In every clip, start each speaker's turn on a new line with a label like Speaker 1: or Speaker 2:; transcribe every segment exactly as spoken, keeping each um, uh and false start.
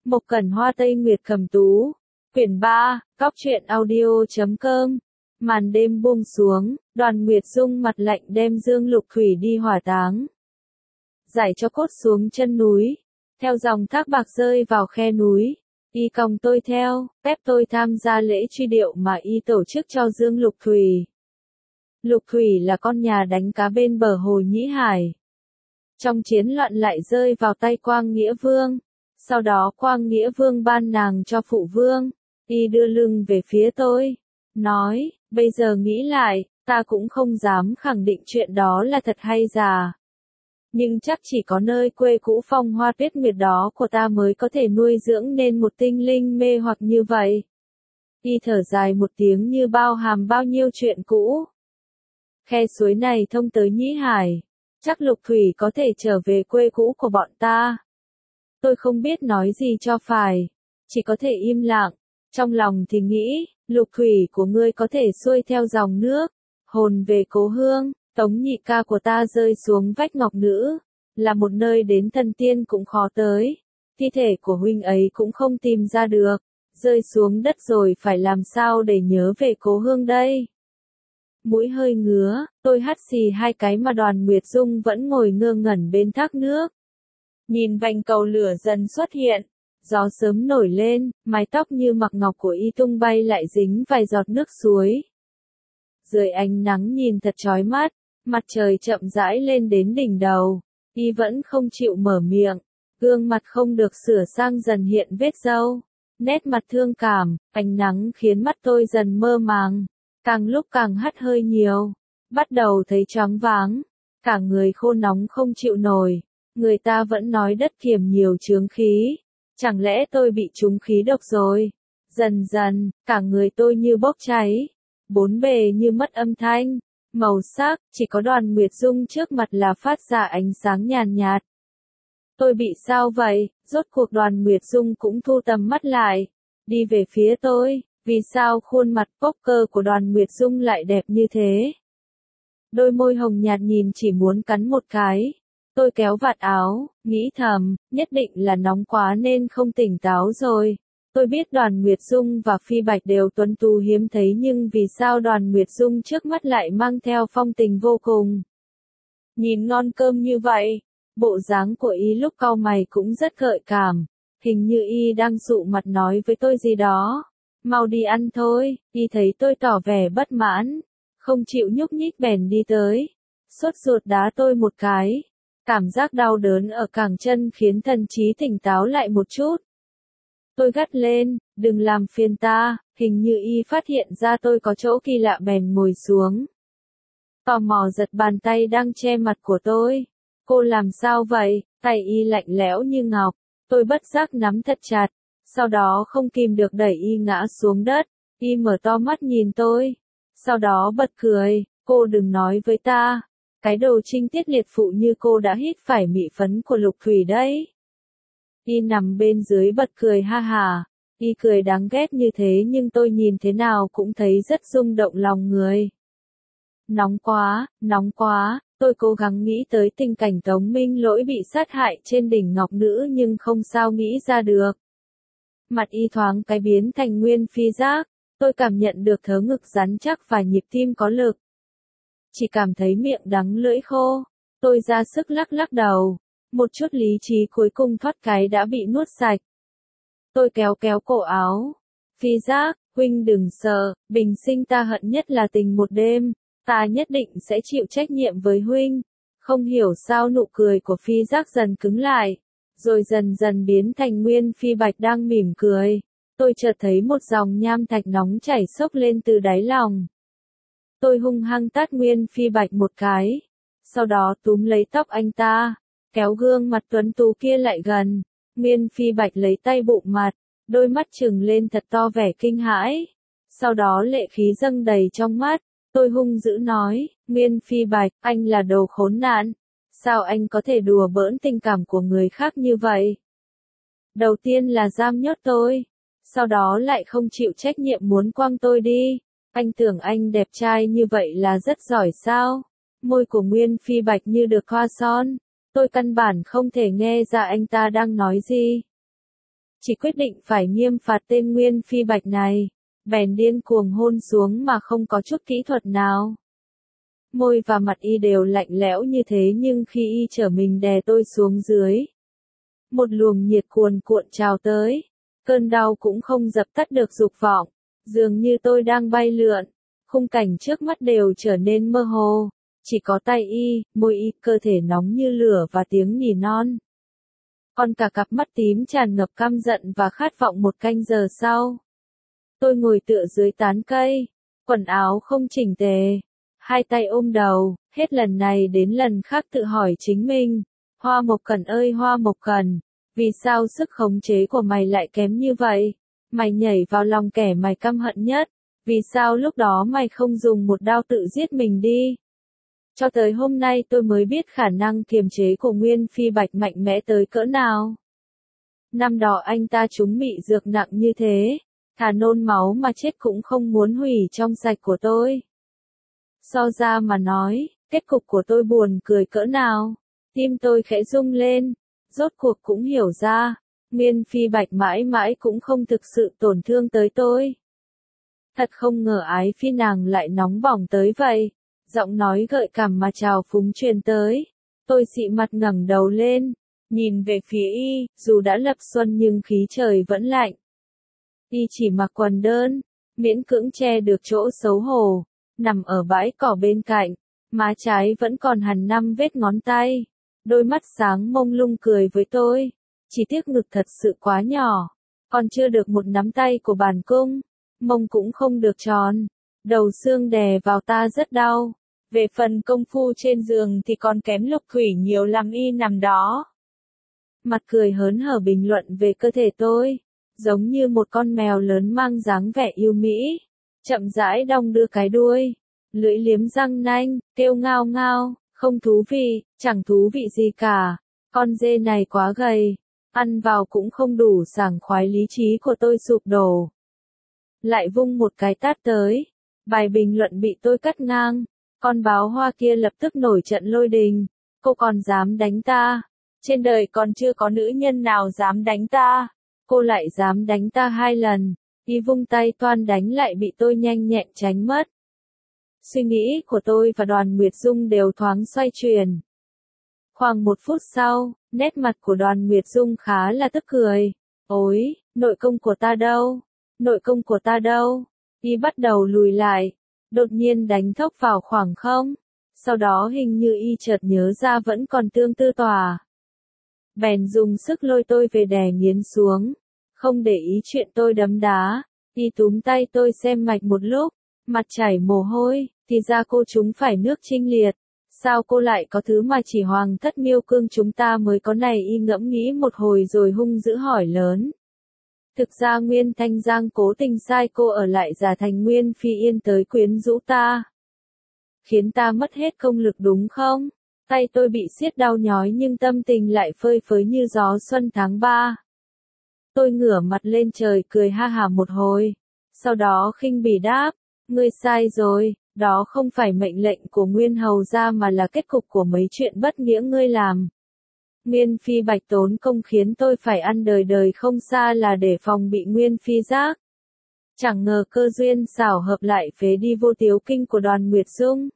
Speaker 1: Mộc Cẩn Hoa Tây Nguyệt Cầm Tú. Quyển ba, Cóc truyện audio chấm com. Màn đêm buông xuống, Đoàn Nguyệt Dung mặt lạnh đem Dương Lục Thủy đi hỏa táng. Giải cho cốt xuống chân núi, theo dòng thác bạc rơi vào khe núi. Y còng tôi theo, phép tôi tham gia lễ truy điệu mà y tổ chức cho Dương Lục Thủy. Lục Thủy là con nhà đánh cá bên bờ hồ Nhĩ Hải. Trong chiến loạn lại rơi vào tay Quang Nghĩa Vương. Sau đó Quang Nghĩa Vương ban nàng cho phụ vương. Y đưa lưng về phía tôi. Nói, bây giờ nghĩ lại, ta cũng không dám khẳng định chuyện đó là thật hay giả. Nhưng chắc chỉ có nơi quê cũ phong hoa tuyết nguyệt đó của ta mới có thể nuôi dưỡng nên một tinh linh mê hoặc như vậy. Y thở dài một tiếng như bao hàm bao nhiêu chuyện cũ. Khe suối này thông tới Nhĩ Hải. Chắc Lục Thủy có thể trở về quê cũ của bọn ta. Tôi không biết nói gì cho phải. Chỉ có thể im lặng. Trong lòng thì nghĩ, Lục Thủy của ngươi có thể xuôi theo dòng nước. Hồn về cố hương, Tống nhị ca của ta rơi xuống vách ngọc nữ. Là một nơi đến thần tiên cũng khó tới. Thi thể của huynh ấy cũng không tìm ra được. Rơi xuống đất rồi phải làm sao để nhớ về cố hương đây? Mũi hơi ngứa, tôi hắt xì hai cái mà Đoàn Nguyệt Dung vẫn ngồi ngơ ngẩn bên thác nước. Nhìn vành cầu lửa dần xuất hiện, gió sớm nổi lên, mái tóc như mặc ngọc của y tung bay lại dính vài giọt nước suối. Dưới ánh nắng nhìn thật chói mắt, mặt trời chậm rãi lên đến đỉnh đầu, y vẫn không chịu mở miệng, gương mặt không được sửa sang dần hiện vết râu, nét mặt thương cảm, ánh nắng khiến mắt tôi dần mơ màng. Càng lúc càng hắt hơi nhiều, bắt đầu thấy choáng váng, cả người khô nóng không chịu nổi, người ta vẫn nói đất kiềm nhiều chướng khí, chẳng lẽ tôi bị trúng khí độc rồi? Dần dần, cả người tôi như bốc cháy, bốn bề như mất âm thanh, màu sắc, chỉ có Đoàn Nguyệt Dung trước mặt là phát ra ánh sáng nhàn nhạt. Tôi bị sao vậy? Rốt cuộc Đoàn Nguyệt Dung cũng thu tầm mắt lại, đi về phía tôi. Vì sao khuôn mặt poker của Đoàn Nguyệt Dung lại đẹp như thế? Đôi môi hồng nhạt nhìn chỉ muốn cắn một cái. Tôi kéo vạt áo, nghĩ thầm, nhất định là nóng quá nên không tỉnh táo rồi. Tôi biết Đoàn Nguyệt Dung và Phi Bạch đều tuấn tú hiếm thấy nhưng vì sao Đoàn Nguyệt Dung trước mắt lại mang theo phong tình vô cùng. Nhìn ngon cơm như vậy, bộ dáng của y lúc cau mày cũng rất gợi cảm. Hình như y đang dụ mặt nói với tôi gì đó. Mau đi ăn thôi, y thấy tôi tỏ vẻ bất mãn, không chịu nhúc nhích bèn đi tới, sốt ruột đá tôi một cái, cảm giác đau đớn ở cẳng chân khiến thần trí tỉnh táo lại một chút. Tôi gắt lên, đừng làm phiền ta, hình như y phát hiện ra tôi có chỗ kỳ lạ bèn ngồi xuống. Tò mò giật bàn tay đang che mặt của tôi, cô làm sao vậy, tay y lạnh lẽo như ngọc, tôi bất giác nắm thật chặt. Sau đó không kìm được đẩy y ngã xuống đất, y mở to mắt nhìn tôi, sau đó bật cười, cô đừng nói với ta, cái đồ trinh tiết liệt phụ như cô đã hít phải mị phấn của Lục Thủy đấy. Y nằm bên dưới bật cười ha hà, y cười đáng ghét như thế nhưng tôi nhìn thế nào cũng thấy rất rung động lòng người. Nóng quá, nóng quá, tôi cố gắng nghĩ tới tình cảnh Tống Minh Lỗi bị sát hại trên đỉnh Ngọc Nữ nhưng không sao nghĩ ra được. Mặt y thoáng cái biến thành nguyên phi giác, tôi cảm nhận được thớ ngực rắn chắc và nhịp tim có lực. Chỉ cảm thấy miệng đắng lưỡi khô, tôi ra sức lắc lắc đầu, một chút lý trí cuối cùng thoát cái đã bị nuốt sạch. Tôi kéo kéo cổ áo, phi giác, huynh đừng sợ, bình sinh ta hận nhất là tình một đêm, ta nhất định sẽ chịu trách nhiệm với huynh. Không hiểu sao nụ cười của phi giác dần cứng lại. Rồi dần dần biến thành Nguyên Phi Bạch đang mỉm cười. Tôi chợt thấy một dòng nham thạch nóng chảy xốc lên từ đáy lòng. Tôi hung hăng tát Nguyên Phi Bạch một cái. Sau đó túm lấy tóc anh ta, kéo gương mặt tuấn tú kia lại gần. Nguyên Phi Bạch lấy tay bụng mặt, đôi mắt trừng lên thật to vẻ kinh hãi. Sau đó lệ khí dâng đầy trong mắt. Tôi hung dữ nói, Nguyên Phi Bạch, anh là đồ khốn nạn. Sao anh có thể đùa bỡn tình cảm của người khác như vậy? Đầu tiên là giam nhốt tôi, sau đó lại không chịu trách nhiệm muốn quăng tôi đi. Anh tưởng anh đẹp trai như vậy là rất giỏi sao? Môi của Nguyên Phi Bạch như được thoa son. Tôi căn bản không thể nghe ra anh ta đang nói gì. chỉ quyết định phải nghiêm phạt tên Nguyên Phi Bạch này, bèn điên cuồng hôn xuống mà không có chút kỹ thuật nào. Môi và mặt y đều lạnh lẽo như thế nhưng khi y trở mình đè tôi xuống dưới, một luồng nhiệt cuồn cuộn trào tới, cơn đau cũng không dập tắt được dục vọng, dường như tôi đang bay lượn, khung cảnh trước mắt đều trở nên mơ hồ, chỉ có tay y, môi y, cơ thể nóng như lửa và tiếng nỉ non. Còn cả cặp mắt tím tràn ngập căm giận và khát vọng. Một canh giờ sau, tôi ngồi tựa dưới tán cây, quần áo không chỉnh tề, hai tay ôm đầu, hết lần này đến lần khác tự hỏi chính mình, Hoa Mộc Cần ơi Hoa Mộc Cần, vì sao sức khống chế của mày lại kém như vậy? Mày nhảy vào lòng kẻ mày căm hận nhất, vì sao lúc đó mày không dùng một đao tự giết mình đi? Cho tới hôm nay tôi mới biết khả năng kiềm chế của Nguyên Phi Bạch mạnh mẽ tới cỡ nào. Năm đó anh ta trúng mị dược nặng như thế, thà nôn máu mà chết cũng không muốn hủy trong sạch của tôi. So ra mà nói, kết cục của tôi buồn cười cỡ nào, tim tôi khẽ rung lên, rốt cuộc cũng hiểu ra, Nguyên Phi Bạch mãi mãi cũng không thực sự tổn thương tới tôi. Thật không ngờ ái phi nàng lại nóng bỏng tới vậy, giọng nói gợi cảm mà trào phúng truyền tới. Tôi xị mặt ngẩng đầu lên, nhìn về phía y, dù đã lập xuân nhưng khí trời vẫn lạnh. Y chỉ mặc quần đơn, miễn cưỡng che được chỗ xấu hổ, nằm ở bãi cỏ bên cạnh, má trái vẫn còn hằn năm vết ngón tay, đôi mắt sáng mông lung cười với tôi, chỉ tiếc ngực thật sự quá nhỏ, còn chưa được một nắm tay của bản cung, mông cũng không được tròn, đầu xương đè vào ta rất đau. Về phần công phu trên giường thì còn kém Lục Thủy nhiều lắm. Y nằm đó, mặt cười hớn hở bình luận về cơ thể tôi, giống như một con mèo lớn mang dáng vẻ yêu mỹ, chậm rãi đong đưa cái đuôi, lưỡi liếm răng nanh, kêu ngao ngao, không thú vị, chẳng thú vị gì cả, con dê này quá gầy, ăn vào cũng không đủ sảng khoái. Lý trí của tôi sụp đổ, lại vung một cái tát tới, bài bình luận bị tôi cắt ngang. Con báo hoa kia lập tức nổi trận lôi đình, cô còn dám đánh ta, trên đời còn chưa có nữ nhân nào dám đánh ta, cô lại dám đánh ta hai lần, y vung tay toan đánh lại bị tôi nhanh nhẹn tránh mất. Suy nghĩ của tôi và Đoàn Nguyệt Dung đều thoáng xoay chuyển. Khoảng một phút sau, nét mặt của Đoàn Nguyệt Dung khá là tức cười, ôi, nội công của ta đâu, nội công của ta đâu, y bắt đầu lùi lại. Đột nhiên đánh thốc vào khoảng không, sau đó hình như y chợt nhớ ra vẫn còn tương tư tòa. Bèn dùng sức lôi tôi về đè nghiến xuống, không để ý chuyện tôi đấm đá, y túm tay tôi xem mạch một lúc, mặt chảy mồ hôi, thì ra cô chúng phải nước trinh liệt, sao cô lại có thứ mà chỉ Hoàng thất Miêu Cương chúng ta mới có này? Y ngẫm nghĩ một hồi rồi hung dữ hỏi lớn. Thực ra Nguyên Thanh Giang cố tình sai cô ở lại giả thành Nguyên Phi Yên tới quyến rũ ta, khiến ta mất hết công lực đúng không? Tay tôi bị siết đau nhói nhưng tâm tình lại phơi phới như gió xuân tháng ba. Tôi ngửa mặt lên trời cười ha hả một hồi, sau đó khinh bỉ đáp, ngươi sai rồi, đó không phải mệnh lệnh của Nguyên Hầu gia mà là kết cục của mấy chuyện bất nghĩa ngươi làm. Nguyên Phi Bạch tốn công khiến tôi phải ăn đời đời không xa là để phòng bị Nguyên Phi giác. Chẳng ngờ cơ duyên xảo hợp lại phế đi vô tiếu kinh của Đoàn Nguyệt Dung.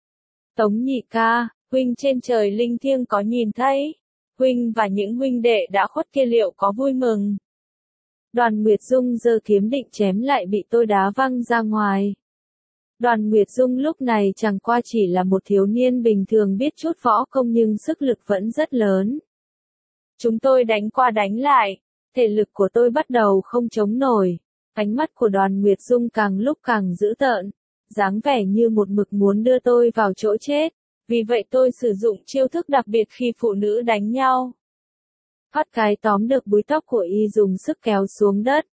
Speaker 1: Tống nhị ca, huynh trên trời linh thiêng có nhìn thấy, huynh và những huynh đệ đã khuất kia liệu có vui mừng? Đoàn Nguyệt Dung giơ kiếm định chém lại bị tôi đá văng ra ngoài. Đoàn Nguyệt Dung lúc này chẳng qua chỉ là một thiếu niên bình thường biết chút võ công nhưng sức lực vẫn rất lớn. Chúng tôi đánh qua đánh lại, thể lực của tôi bắt đầu không chống nổi, ánh mắt của Đoàn Nguyệt Dung càng lúc càng dữ tợn, dáng vẻ như một mực muốn đưa tôi vào chỗ chết, vì vậy tôi sử dụng chiêu thức đặc biệt khi phụ nữ đánh nhau. Phát cái tóm được búi tóc của y dùng sức kéo xuống đất.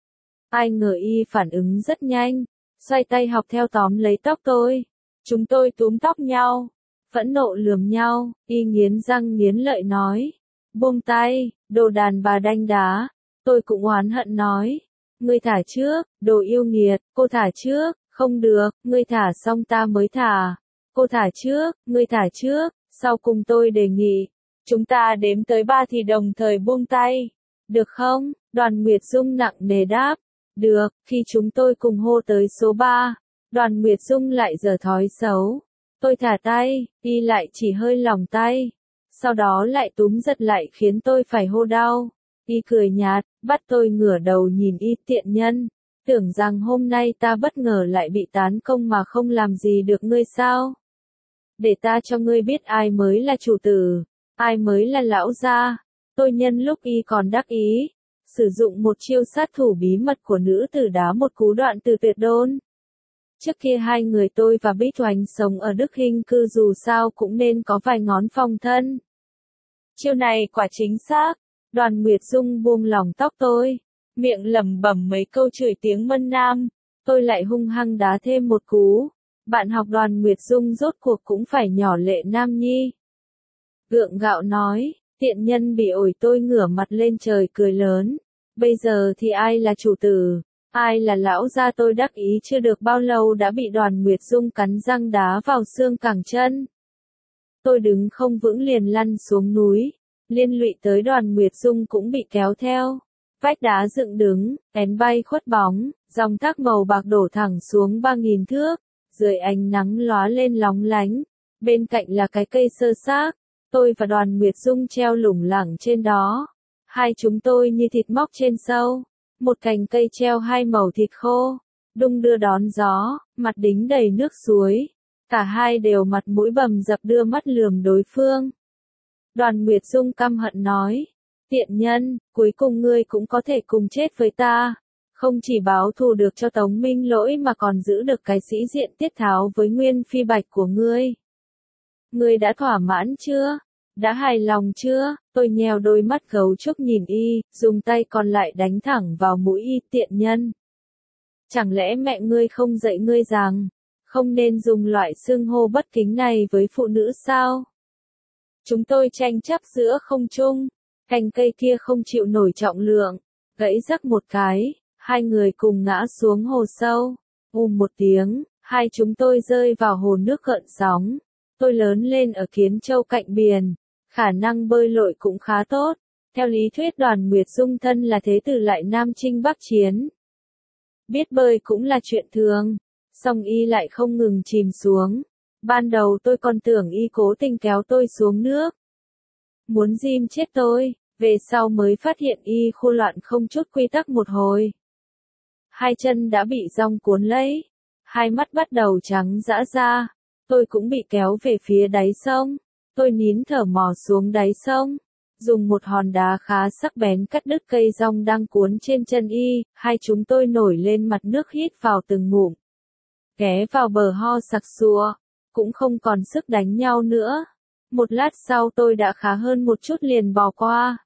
Speaker 1: Ai ngờ y phản ứng rất nhanh, xoay tay học theo tóm lấy tóc tôi. Chúng tôi túm tóc nhau, phẫn nộ lườm nhau, y nghiến răng nghiến lợi nói. Buông tay, đồ đàn bà đanh đá. Tôi cũng oán hận nói. Ngươi thả trước, đồ yêu nghiệt, cô thả trước, không được, ngươi thả xong ta mới thả. Cô thả trước, ngươi thả trước, sau cùng tôi đề nghị. Chúng ta đếm tới ba thì đồng thời buông tay. Được không? Đoàn Nguyệt Dung nặng nề đáp. Được, khi chúng tôi cùng hô tới số ba, Đoàn Nguyệt Dung lại giở thói xấu. Tôi thả tay, y lại chỉ hơi lỏng tay. Sau đó lại túm giật lại khiến tôi phải hô đau. Y cười nhạt, bắt tôi ngửa đầu nhìn y tiện nhân. Tưởng rằng hôm nay ta bất ngờ lại bị tán công mà không làm gì được ngươi sao? Để ta cho ngươi biết ai mới là chủ tử, ai mới là lão gia. Tôi nhân lúc y còn đắc ý, sử dụng một chiêu sát thủ bí mật của nữ tử đá một cú đoạn từ tuyệt đôn. Trước kia hai người tôi và Bích Hoành sống ở Đức Hinh cư dù sao cũng nên có vài ngón phòng thân. Chiêu này quả chính xác. Đoàn Nguyệt Dung buông lỏng tóc tôi, miệng lẩm bẩm mấy câu chửi tiếng Mân Nam. Tôi lại hung hăng đá thêm một cú. Bạn học Đoàn Nguyệt Dung rốt cuộc cũng phải nhỏ lệ nam nhi. Gượng gạo nói, tiện nhân bị ổi. Tôi ngửa mặt lên trời cười lớn. Bây giờ thì ai là chủ tử, ai là lão gia? Tôi đắc ý chưa được bao lâu đã bị Đoàn Nguyệt Dung cắn răng đá vào xương cẳng chân. Tôi đứng không vững liền lăn xuống núi, liên lụy tới Đoàn Nguyệt Dung cũng bị kéo theo. Vách đá dựng đứng, én bay khuất bóng, dòng thác màu bạc đổ thẳng xuống ba nghìn thước, dưới ánh nắng lóa lên lóng lánh. Bên cạnh là cái cây sơ xác, tôi và Đoàn Nguyệt Dung treo lủng lẳng trên đó. Hai chúng tôi như thịt móc trên sâu, một cành cây treo hai mẩu thịt khô, đung đưa đón gió, mặt đính đầy nước suối. Cả hai đều mặt mũi bầm dập đưa mắt lườm đối phương. Đoàn Nguyệt Dung căm hận nói, tiện nhân, cuối cùng ngươi cũng có thể cùng chết với ta. Không chỉ báo thù được cho Tống Minh Lỗi mà còn giữ được cái sĩ diện tiết tháo với Nguyên Phi Bạch của ngươi. Ngươi đã thỏa mãn chưa? Đã hài lòng chưa? Tôi nheo đôi mắt gấu trúc nhìn y, dùng tay còn lại đánh thẳng vào mũi y. Tiện nhân. Chẳng lẽ mẹ ngươi không dạy ngươi rằng, không nên dùng loại xưng hô bất kính này với phụ nữ sao? Chúng tôi tranh chấp giữa không trung, cành cây kia không chịu nổi trọng lượng, gãy rắc một cái, hai người cùng ngã xuống hồ sâu. Ùm một tiếng, hai chúng tôi rơi vào hồ nước gợn sóng. Tôi lớn lên ở Kiến Châu cạnh biển, khả năng bơi lội cũng khá tốt. Theo lý thuyết Đoàn Nguyệt Dung thân là thế tử lại Nam Chinh Bắc Chiến. Biết bơi cũng là chuyện thường, song y lại không ngừng chìm xuống. Ban đầu tôi còn tưởng y cố tình kéo tôi xuống nước, muốn ghim chết tôi, về sau mới phát hiện y khô loạn không chút quy tắc một hồi. Hai chân đã bị dòng cuốn lấy, hai mắt bắt đầu trắng dã ra, tôi cũng bị kéo về phía đáy sông. Tôi nín thở mò xuống đáy sông, dùng một hòn đá khá sắc bén cắt đứt cây dong đang cuốn trên chân y. Hai chúng tôi nổi lên mặt nước hít vào từng ngụm, ghé vào bờ ho sặc sụa, cũng không còn sức đánh nhau nữa. Một lát sau tôi đã khá hơn một chút liền bò qua.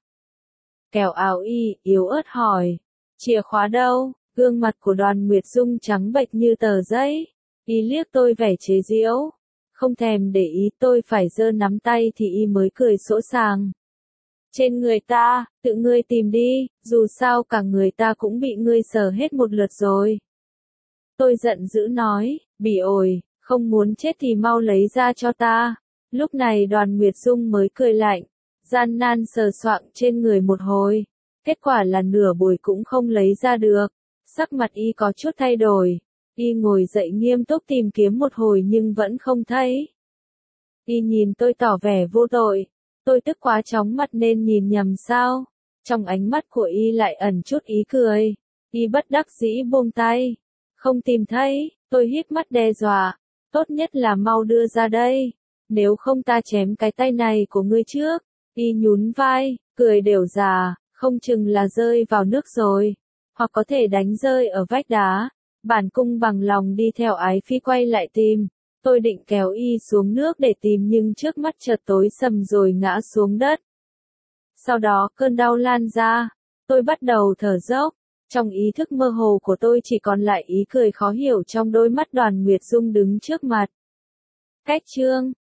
Speaker 1: Kéo áo y, yếu ớt hỏi, chìa khóa đâu? Gương mặt của Đoàn Nguyệt Dung trắng bệch như tờ giấy. Y liếc tôi vẻ chế giễu, không thèm để ý tôi phải giơ nắm tay thì y mới cười sỗ sàng. Trên người ta, tự ngươi tìm đi, dù sao cả người ta cũng bị ngươi sờ hết một lượt rồi. Tôi giận dữ nói, bỉ ổi, không muốn chết thì mau lấy ra cho ta. Lúc này Đoàn Nguyệt Dung mới cười lạnh, gian nan sờ soạng trên người một hồi. Kết quả là nửa buổi cũng không lấy ra được. Sắc mặt y có chút thay đổi. Y ngồi dậy nghiêm túc tìm kiếm một hồi nhưng vẫn không thấy. Y nhìn tôi tỏ vẻ vô tội. Tôi tức quá chóng mặt nên nhìn nhầm sao. Trong ánh mắt của y lại ẩn chút ý cười. Y bất đắc dĩ buông tay. Không tìm thấy, tôi híp mắt đe dọa. Tốt nhất là mau đưa ra đây. Nếu không ta chém cái tay này của ngươi trước. Y nhún vai, cười đều già, không chừng là rơi vào nước rồi. Hoặc có thể đánh rơi ở vách đá. Bản cung bằng lòng đi theo ái phi quay lại tìm. Tôi định kéo y xuống nước để tìm nhưng trước mắt chợt tối sầm rồi ngã xuống đất. Sau đó cơn đau lan ra. Tôi bắt đầu thở dốc. Trong ý thức mơ hồ của tôi chỉ còn lại ý cười khó hiểu trong đôi mắt Đoàn Nguyệt Dung đứng trước mặt. Cách chương